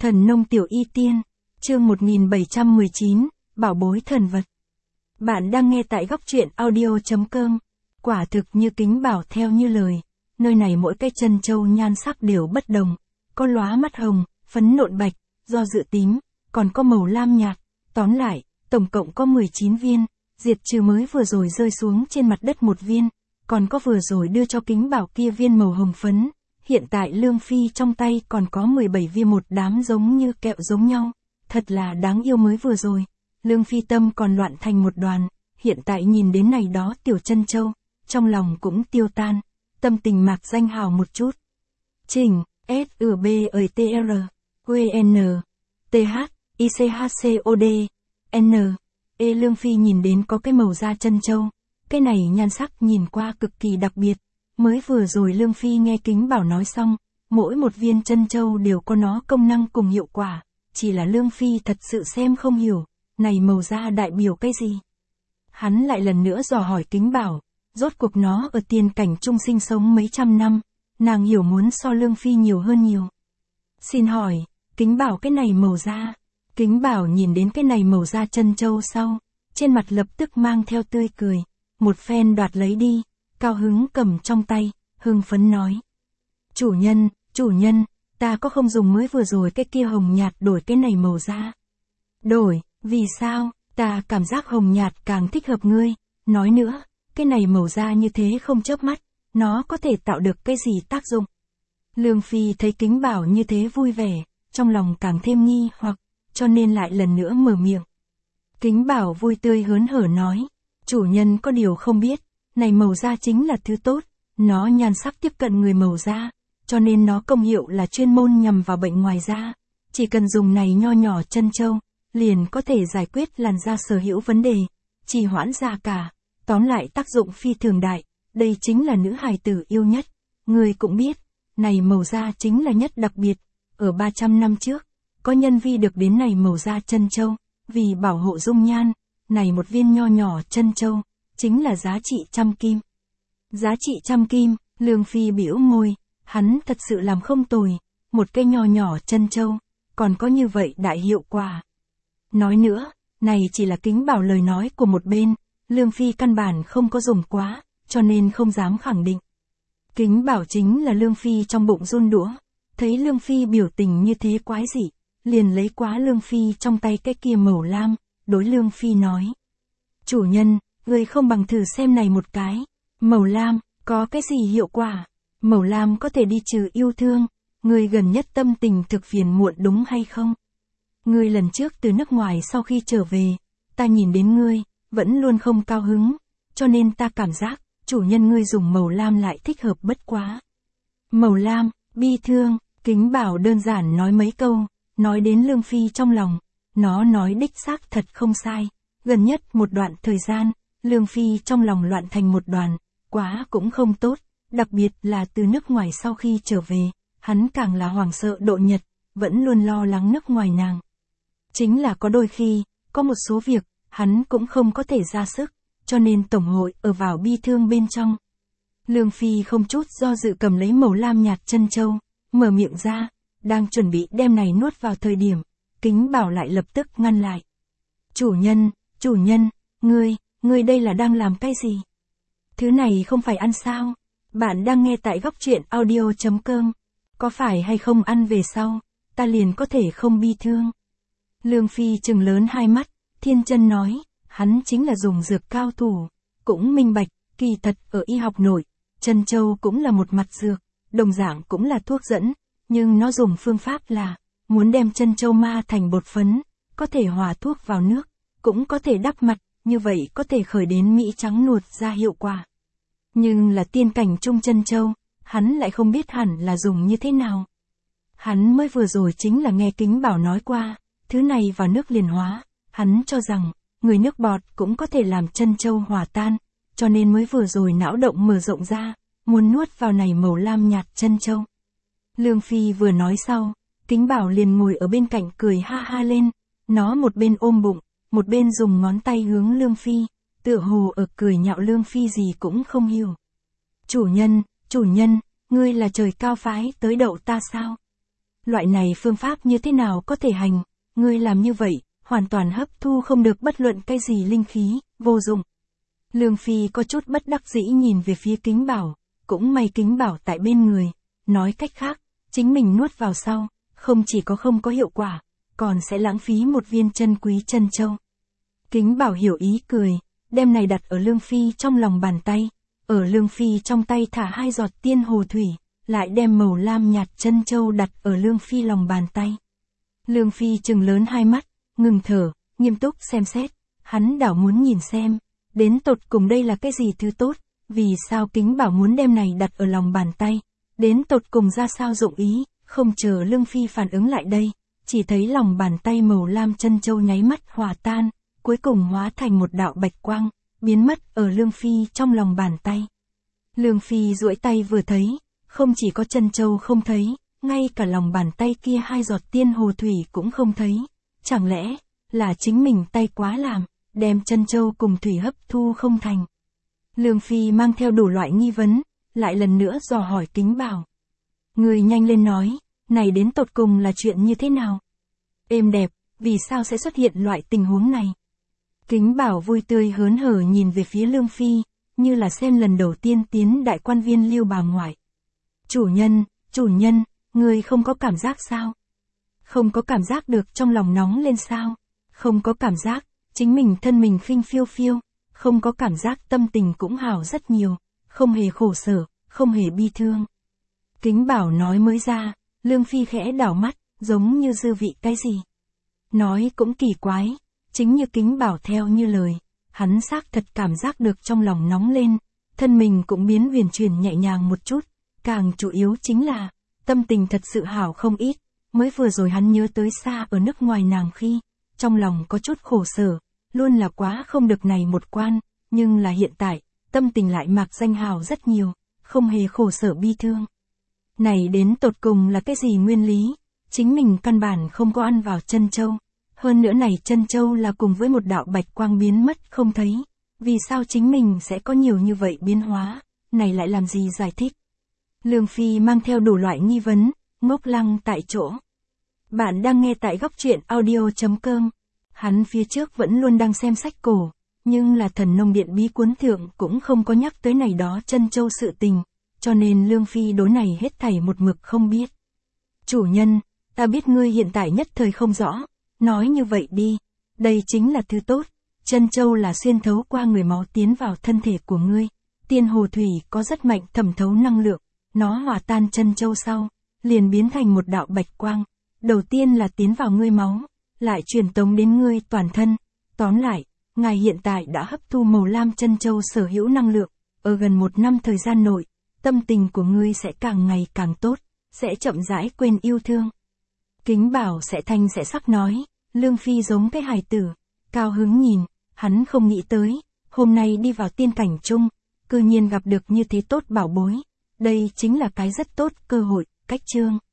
Thần nông tiểu y tiên, chương 1719, bảo bối thần vật. Bạn đang nghe tại góc truyện audio.com. Quả thực như Kính bảo theo như lời, nơi này mỗi cái chân châu nhan sắc đều bất đồng, có lóa mắt hồng, phấn nộn bạch, do dự tím, còn có màu lam nhạt. Tóm lại, tổng cộng có 19 viên, diệt trừ mới vừa rồi rơi xuống trên mặt đất một viên, còn có vừa rồi đưa cho Kính bảo kia viên màu hồng phấn. Hiện tại Lương Phi trong tay còn có 17 viên một đám giống như kẹo giống nhau, thật là đáng yêu. Mới vừa rồi, Lương Phi tâm còn loạn thành một đoàn, hiện tại nhìn đến này đó tiểu chân châu, trong lòng cũng tiêu tan, tâm tình mạc danh hào một chút. Chỉnh, S-U-B-E-T-R, Q-N, T-H, I-C-H-C-O-D, N, E. Lương Phi nhìn đến có cái màu da chân châu, cái này nhan sắc nhìn qua cực kỳ đặc biệt. Mới vừa rồi Lương Phi nghe Kính bảo nói xong, mỗi một viên chân châu đều có nó công năng cùng hiệu quả, chỉ là Lương Phi thật sự xem không hiểu, này màu da đại biểu cái gì. Hắn lại lần nữa dò hỏi Kính bảo, rốt cuộc nó ở tiên cảnh trung sinh sống mấy trăm năm, nàng hiểu muốn so Lương Phi nhiều hơn nhiều. Xin hỏi, Kính bảo cái này màu da. Kính bảo nhìn đến cái này màu da chân châu sau, trên mặt lập tức mang theo tươi cười, một phen đoạt lấy đi. Cao hứng cầm trong tay, hưng phấn nói. Chủ nhân, ta có không dùng mới vừa rồi cái kia hồng nhạt đổi cái này màu da. Đổi, vì sao, ta cảm giác hồng nhạt càng thích hợp ngươi, nói nữa, cái này màu da như thế không chớp mắt, nó có thể tạo được cái gì tác dụng. Lương Phi thấy Kính bảo như thế vui vẻ, trong lòng càng thêm nghi hoặc, cho nên lại lần nữa mở miệng. Kính bảo vui tươi hớn hở nói, chủ nhân có điều không biết. Này màu da chính là thứ tốt, nó nhan sắc tiếp cận người màu da, cho nên nó công hiệu là chuyên môn nhằm vào bệnh ngoài da. Chỉ cần dùng này nho nhỏ chân châu, liền có thể giải quyết làn da sở hữu vấn đề, trì hoãn da cả. Tóm lại tác dụng phi thường đại, đây chính là nữ hài tử yêu nhất. Người cũng biết, này màu da chính là nhất đặc biệt. Ở 300 năm trước, có nhân vi được đến này màu da chân châu, vì bảo hộ dung nhan, này một viên nho nhỏ chân châu chính là giá trị 100 kim. Giá trị 100 kim, Lương Phi bĩu môi, hắn thật sự làm không tồi, một cây nho nhỏ chân châu, còn có như vậy đại hiệu quả. Nói nữa, này chỉ là Kính bảo lời nói của một bên, Lương Phi căn bản không có dùng quá, cho nên không dám khẳng định. Kính bảo chính là Lương Phi trong bụng run đũa, thấy Lương Phi biểu tình như thế quái dị, liền lấy quá Lương Phi trong tay cái kia màu lam, đối Lương Phi nói. Chủ nhân, người không bằng thử xem này một cái, màu lam, có cái gì hiệu quả, màu lam có thể đi trừ yêu thương, người gần nhất tâm tình thực phiền muộn đúng hay không? Ngươi lần trước từ nước ngoài sau khi trở về, ta nhìn đến ngươi, vẫn luôn không cao hứng, cho nên ta cảm giác, chủ nhân ngươi dùng màu lam lại thích hợp bất quá. Màu lam, bi thương, Kính bảo đơn giản nói mấy câu, nói đến Lương Phi trong lòng, nó nói đích xác thật không sai, gần nhất một đoạn thời gian, Lương Phi trong lòng loạn thành một đoàn, quá cũng không tốt, đặc biệt là từ nước ngoài sau khi trở về, hắn càng là hoảng sợ độ nhật, vẫn luôn lo lắng nước ngoài nàng. Chính là có đôi khi, có một số việc, hắn cũng không có thể ra sức, cho nên tổng hội ở vào bi thương bên trong. Lương Phi không chút do dự cầm lấy màu lam nhạt chân châu, mở miệng ra, đang chuẩn bị đem này nuốt vào thời điểm, Kính bảo lại lập tức ngăn lại. Chủ nhân, ngươi đây là đang làm cái gì? Thứ này không phải ăn sao? Bạn đang nghe tại góc truyện audio.com. Có phải hay không ăn về sau, ta liền có thể không bi thương? Lương Phi trừng lớn hai mắt, thiên chân nói, hắn chính là dùng dược cao thủ, cũng minh bạch, kỳ thật ở y học nội, chân châu cũng là một mặt dược, đồng dạng cũng là thuốc dẫn, nhưng nó dùng phương pháp là, muốn đem chân châu ma thành bột phấn, có thể hòa thuốc vào nước, cũng có thể đắp mặt. Như vậy có thể khởi đến Mỹ trắng nuột ra hiệu quả. Nhưng là tiên cảnh trung chân châu, hắn lại không biết hẳn là dùng như thế nào. Hắn mới vừa rồi chính là nghe Kính bảo nói qua, thứ này vào nước liền hóa, hắn cho rằng, người nước bọt cũng có thể làm chân châu hòa tan, cho nên mới vừa rồi não động mở rộng ra, muốn nuốt vào này màu lam nhạt chân châu. Lương Phi vừa nói sau, Kính bảo liền ngồi ở bên cạnh cười ha ha lên, nó một bên ôm bụng, một bên dùng ngón tay hướng Lương Phi, tựa hồ ở cười nhạo Lương Phi gì cũng không hiểu. Chủ nhân, ngươi là trời cao phái tới đậu ta sao? Loại này phương pháp như thế nào có thể hành, ngươi làm như vậy, hoàn toàn hấp thu không được bất luận cái gì linh khí, vô dụng. Lương Phi có chút bất đắc dĩ nhìn về phía Kính Bảo, cũng may Kính Bảo tại bên người, nói cách khác, chính mình nuốt vào sau, không chỉ có không có hiệu quả, còn sẽ lãng phí một viên chân quý chân châu. Kính Bảo hiểu ý cười, đem này đặt ở Lương Phi trong lòng bàn tay, ở Lương Phi trong tay thả 2 giọt tiên hồ thủy, lại đem màu lam nhạt chân châu đặt ở Lương Phi lòng bàn tay. Lương Phi trừng lớn hai mắt, ngừng thở, nghiêm túc xem xét, hắn đảo muốn nhìn xem, đến tột cùng đây là cái gì thứ tốt, vì sao Kính Bảo muốn đem này đặt ở lòng bàn tay, đến tột cùng ra sao dụng ý, không chờ Lương Phi phản ứng lại đây, chỉ thấy lòng bàn tay màu lam chân châu nháy mắt hòa tan, cuối cùng hóa thành một đạo bạch quang, biến mất ở Lương Phi trong lòng bàn tay. Lương Phi duỗi tay vừa thấy, không chỉ có chân châu không thấy, ngay cả lòng bàn tay kia 2 giọt tiên hồ thủy cũng không thấy, chẳng lẽ là chính mình tay quá làm, đem chân châu cùng thủy hấp thu không thành. Lương Phi mang theo đủ loại nghi vấn, lại lần nữa dò hỏi Kính Bảo. Người nhanh lên nói, này đến tột cùng là chuyện như thế nào? Êm đẹp, vì sao sẽ xuất hiện loại tình huống này? Kính Bảo vui tươi hớn hở nhìn về phía Lương Phi, như là xem lần đầu tiên tiến đại quan viên Lưu bà ngoại. Chủ nhân, người không có cảm giác sao? Không có cảm giác được trong lòng nóng lên sao? Không có cảm giác, chính mình thân mình khinh phiêu phiêu, không có cảm giác tâm tình cũng hảo rất nhiều, không hề khổ sở, không hề bi thương. Kính Bảo nói mới ra, Lương Phi khẽ đảo mắt, giống như dư vị cái gì. Nói cũng kỳ quái, chính như Kính Bảo theo như lời, hắn xác thật cảm giác được trong lòng nóng lên, thân mình cũng biến huyền chuyển nhẹ nhàng một chút, càng chủ yếu chính là, tâm tình thật sự hảo không ít, mới vừa rồi hắn nhớ tới xa ở nước ngoài nàng khi, trong lòng có chút khổ sở, luôn là quá không được này một quan, nhưng là hiện tại, tâm tình lại mạc danh hảo rất nhiều, không hề khổ sở bi thương. Này đến tột cùng là cái gì nguyên lý, chính mình căn bản không có ăn vào chân châu, hơn nữa này chân châu là cùng với một đạo bạch quang biến mất không thấy, vì sao chính mình sẽ có nhiều như vậy biến hóa, này lại làm gì giải thích. Lương Phi mang theo đủ loại nghi vấn, ngốc lăng tại chỗ. Bạn đang nghe tại góc truyện audio.com. Hắn phía trước vẫn luôn đang xem sách cổ, nhưng là Thần Nông Điện bí cuốn thượng cũng không có nhắc tới này đó chân châu sự tình, cho nên Lương Phi đối này hết thảy một mực không biết. Chủ nhân, ta biết ngươi hiện tại nhất thời không rõ, nói như vậy đi, đây chính là thứ tốt, chân châu là xuyên thấu qua người máu tiến vào thân thể của ngươi, tiên hồ thủy có rất mạnh thẩm thấu năng lượng, nó hòa tan chân châu sau, liền biến thành một đạo bạch quang, đầu tiên là tiến vào ngươi máu, lại truyền tống đến ngươi toàn thân, tóm lại, ngài hiện tại đã hấp thu màu lam chân châu sở hữu năng lượng, ở gần 1 năm thời gian nội, tâm tình của ngươi sẽ càng ngày càng tốt, sẽ chậm rãi quên yêu thương. Kính Bảo sẽ thanh sẽ sắc nói, Lương Phi giống cái hài tử, cao hứng nhìn, hắn không nghĩ tới, hôm nay đi vào tiên cảnh chung, cư nhiên gặp được như thế tốt bảo bối, đây chính là cái rất tốt cơ hội, cách chương.